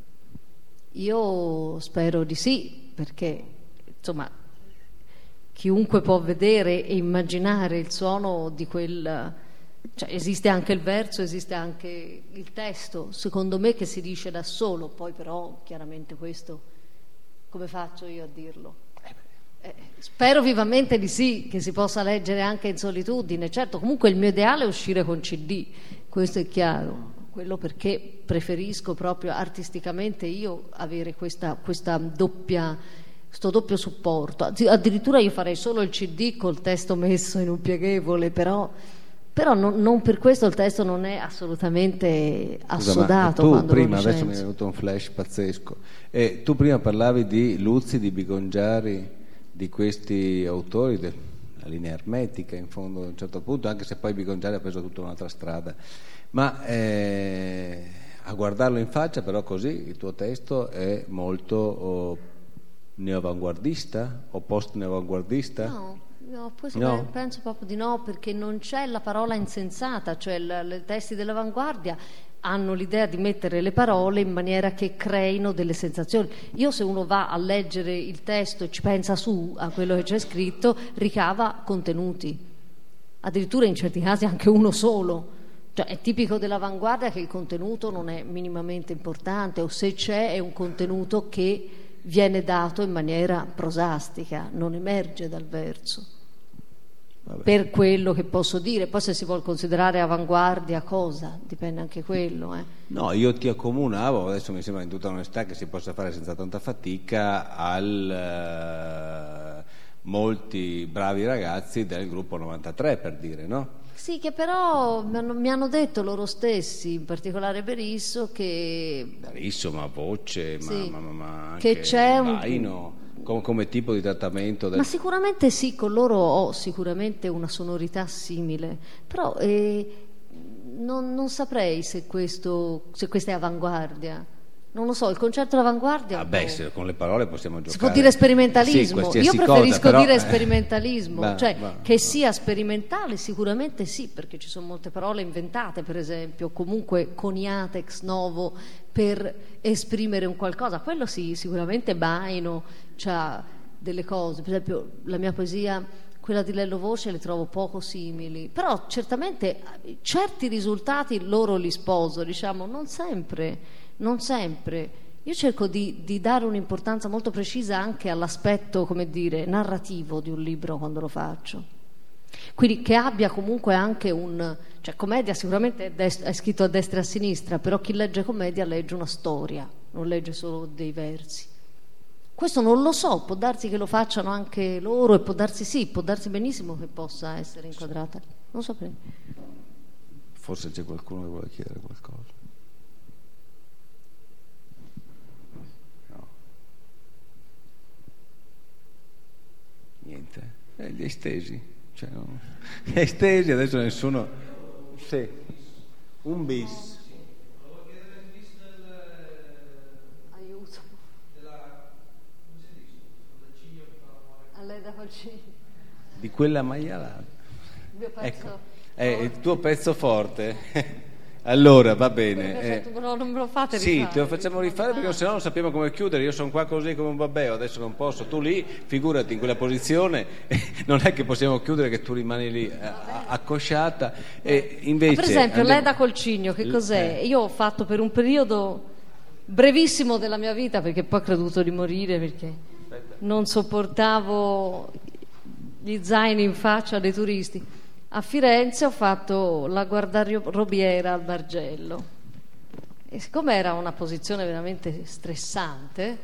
Io spero di sì, perché insomma chiunque può vedere e immaginare il suono di quel... Cioè, esiste anche il verso, esiste anche il testo, secondo me, che si dice da solo, poi però chiaramente questo come faccio io a dirlo? Eh, spero vivamente di sì, che si possa leggere anche in solitudine. Certo, comunque il mio ideale è uscire con C D, questo è chiaro, quello perché preferisco proprio artisticamente io avere questa, questa doppia, questo doppio supporto. Addirittura io farei solo il C D col testo messo in un pieghevole, però Però non, non per questo il testo non è assolutamente assodato. Scusa, ma tu quando prima, lo adesso mi è venuto un flash pazzesco, e tu prima parlavi di Luzzi, di Bigongiari, di questi autori della linea ermetica, in fondo a un certo punto, anche se poi Bigongiari ha preso tutta un'altra strada, ma eh, a guardarlo in faccia però così il tuo testo è molto oh, neoavanguardista o post-neoavanguardista? No. No, poi no. penso proprio di no, perché non c'è la parola insensata, cioè i testi dell'avanguardia hanno l'idea di mettere le parole in maniera che creino delle sensazioni. Io, se uno va a leggere il testo e ci pensa su a quello che c'è scritto, ricava contenuti, addirittura in certi casi anche uno solo. Cioè, è tipico dell'avanguardia che il contenuto non è minimamente importante, o se c'è è un contenuto che viene dato in maniera prosastica, non emerge dal verso. Vabbè. Per quello che posso dire, poi se si vuol considerare avanguardia cosa, dipende anche quello. Eh. No, io ti accomunavo, adesso mi sembra in tutta onestà che si possa fare senza tanta fatica, al uh, molti bravi ragazzi del gruppo novantatré, per dire, no? Sì, che però mi hanno, mi hanno detto loro stessi, in particolare Berisso, che... Berisso, ma voce, sì, ma, ma, ma anche che c'è un... Vaino. Come, come tipo di trattamento del... Ma sicuramente sì, con loro ho sicuramente una sonorità simile, però eh, non, non saprei se questo se questa è avanguardia. Non lo so, il concerto d'avanguardia... Ah beh, se con le parole possiamo giocare. Si può dire sperimentalismo. Sì, io preferisco cosa, però, dire eh, sperimentalismo, bah, cioè bah, che bah. sia sperimentale sicuramente sì, perché ci sono molte parole inventate, per esempio, comunque coniate ex novo per esprimere un qualcosa. Quello sì, sicuramente Baino c'ha delle cose, per esempio la mia poesia, quella di Lello Voce, le trovo poco simili, però certamente certi risultati loro li sposo, diciamo, non sempre, non sempre. Io cerco di, di dare un'importanza molto precisa anche all'aspetto, come dire, narrativo di un libro quando lo faccio. Quindi che abbia comunque anche un... cioè commedia sicuramente è, dest- è scritto a destra e a sinistra, però chi legge commedia legge una storia, non legge solo dei versi. Questo non lo so, può darsi che lo facciano anche loro e può darsi sì, può darsi benissimo che possa essere inquadrata, non saprei. Forse c'è qualcuno che vuole chiedere qualcosa. No. Niente, eh, li hai stesi, cioè, no. Li hai stesi, adesso nessuno... Sì, un bis. Di quella maialata. Il mio pezzo ecco, è il tuo pezzo forte. Allora va bene. Eh, no, non me lo fate sì, rifare. te lo facciamo rifare perché sennò non sappiamo come chiudere. Io sono qua così come un babbeo, adesso non posso. Tu lì, figurati in quella posizione, non è che possiamo chiudere che tu rimani lì accosciata. E invece, per esempio, andiamo... Leda col Cigno, che cos'è? Eh. Io ho fatto per un periodo brevissimo della mia vita, perché poi ho creduto di morire perché non sopportavo gli zaini in faccia dei turisti. A Firenze ho fatto la guardarobiera al Bargello e siccome era una posizione veramente stressante,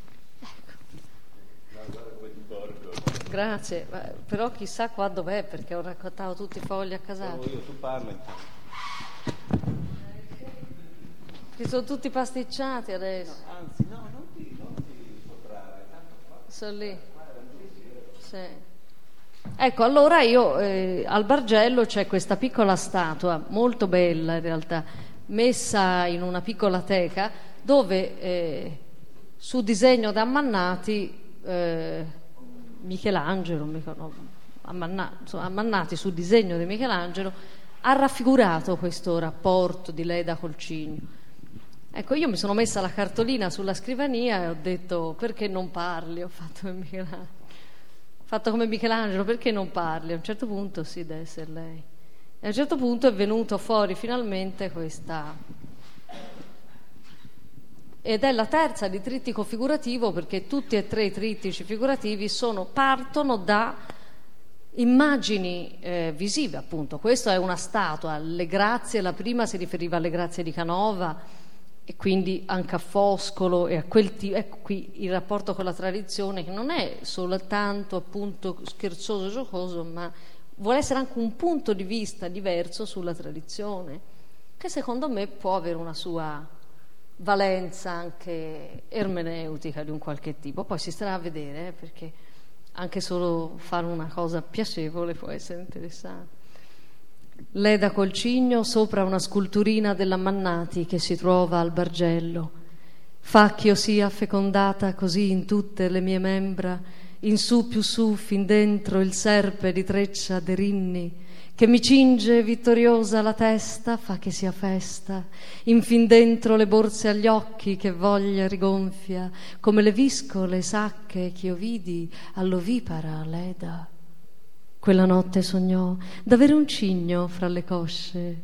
ecco. Grazie, però chissà qua dov'è, perché ho raccontato tutti i fogli a casale. Io, tu parla intanto. Che sono tutti pasticciati adesso. No, anzi no, non ti, non ti sottrarre, tanto qua. Sono lì. Sì. Ecco, allora io eh, al Bargello c'è questa piccola statua, molto bella in realtà, messa in una piccola teca, dove eh, su disegno da Ammannati, eh, Michelangelo, no, Ammanna, insomma, Ammannati su disegno di Michelangelo, ha raffigurato questo rapporto di Leda col Cigno. Ecco, io mi sono messa la cartolina sulla scrivania e ho detto: perché non parli? Ho fatto come Michelangelo. Fatto come Michelangelo, perché non parli? A un certo punto sì, deve essere lei. E a un certo punto è venuto fuori finalmente questa... Ed è la terza di trittico figurativo, perché tutti e tre i trittici figurativi sono, partono da immagini eh, visive, appunto. Questa è una statua, le grazie, la prima si riferiva alle grazie di Canova, e quindi anche a Foscolo e a quel tipo. Ecco qui il rapporto con la tradizione, che non è soltanto appunto scherzoso, giocoso, ma vuole essere anche un punto di vista diverso sulla tradizione, che secondo me può avere una sua valenza anche ermeneutica di un qualche tipo. Poi si starà a vedere, eh, perché anche solo fare una cosa piacevole può essere interessante. Leda col Cigno sopra una sculturina dell'Ammannati che si trova al Bargello. Fa ch'io sia fecondata così in tutte le mie membra, in su più su fin dentro il serpe di treccia de rinni, che mi cinge vittoriosa la testa, fa che sia festa, in fin dentro le borse agli occhi che voglia rigonfia, come le viscole sacche ch'io vidi all'ovipara Leda. Quella notte sognò d'avere un cigno fra le cosce,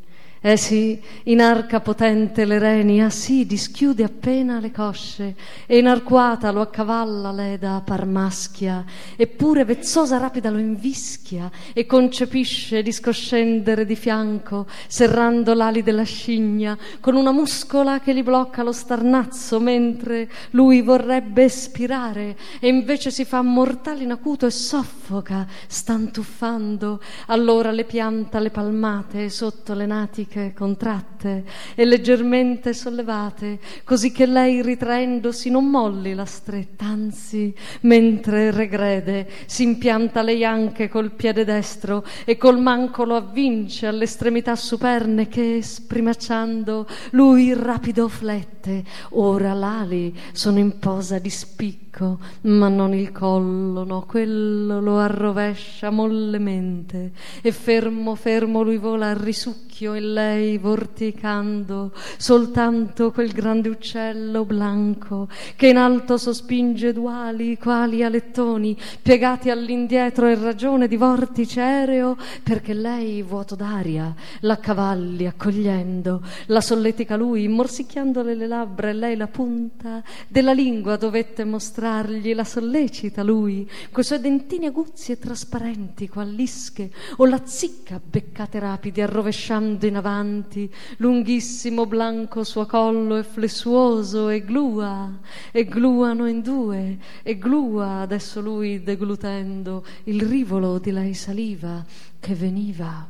Eh sì, inarca potente le reni, ah sì, dischiude appena le cosce, e inarcuata lo accavalla l'eda par maschia, eppure vezzosa rapida lo invischia, e concepisce di scoscendere di fianco, serrando l'ali della scimmia, con una muscola che gli blocca lo starnazzo, mentre lui vorrebbe espirare, e invece si fa mortale in acuto e soffoca, stantuffando, allora le pianta le palmate sotto le natiche contratte e leggermente sollevate, così che lei ritraendosi non molli la stretta, anzi mentre regrede si impianta lei anche col piede destro e col manco lo avvince alle estremità superne che sprimacciando lui rapido flette. Ora l'ali sono in posa di spicco, ma non il collo, no, quello lo arrovescia mollemente, e fermo fermo lui vola al risucchio, e lei vorticando soltanto quel grande uccello blanco che in alto sospinge duali quali alettoni piegati all'indietro in ragione di vortice aereo, perché lei vuoto d'aria l'accavalli accogliendo, la solletica lui morsicchiandole le labbra, e lei la punta della lingua dovette mostrargli, la sollecita lui coi suoi dentini aguzzi e trasparenti qual lische, o la zicca beccate rapidi arrovesciando in avanti lunghissimo blanco suo collo e flessuoso, e glua e gluano in due, e glua adesso lui deglutendo il rivolo di lei saliva che veniva.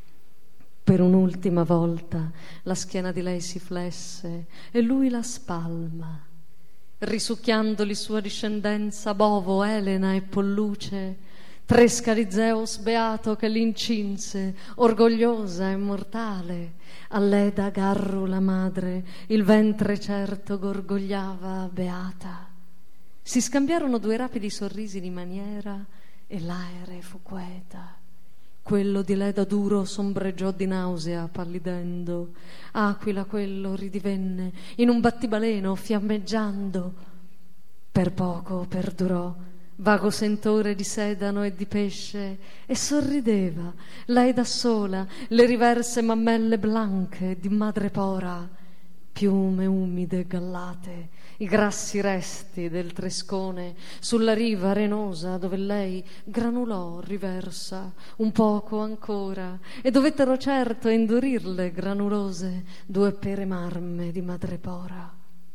Per un'ultima volta la schiena di lei si flesse e lui la spalma, risucchiandoli sua discendenza bovo, Elena e Polluce, tresca di Zeus beato che l'incinse, orgogliosa e mortale. All'Eda Garru la madre il ventre certo gorgogliava beata. Si scambiarono due rapidi sorrisi di maniera, e l'aere fu queta. Quello di Leda duro sombreggiò di nausea pallidendo, Aquila quello ridivenne in un battibaleno fiammeggiando. Per poco perdurò vago sentore di sedano e di pesce, e sorrideva lei da sola le riverse mammelle blanche di madrepora, piume umide gallate, i grassi resti del trescone sulla riva arenosa dove lei granulò riversa un poco ancora, e dovettero certo indurirle granulose due pere marme di madrepora.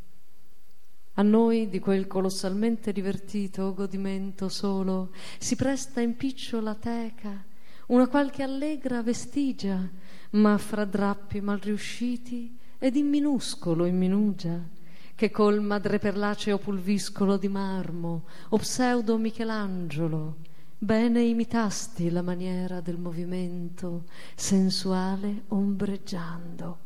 A noi di quel colossalmente divertito godimento solo si presta in picciola teca una qualche allegra vestigia, ma fra drappi mal riusciti ed in minuscolo in minugia, che col madreperlaceo pulviscolo di marmo o pseudo Michelangelo bene imitasti la maniera del movimento sensuale ombreggiando.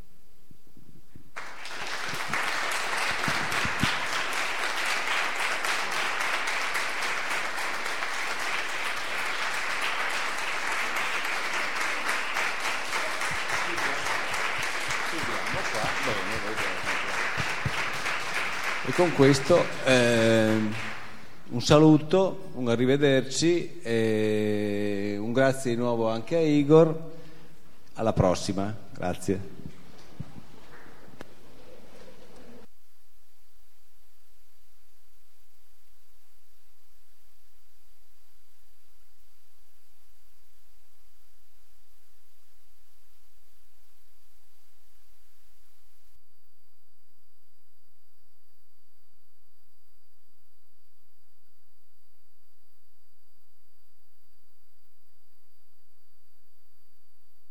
E con questo eh, un saluto, un arrivederci, e un grazie di nuovo anche a Igor. Alla prossima, grazie.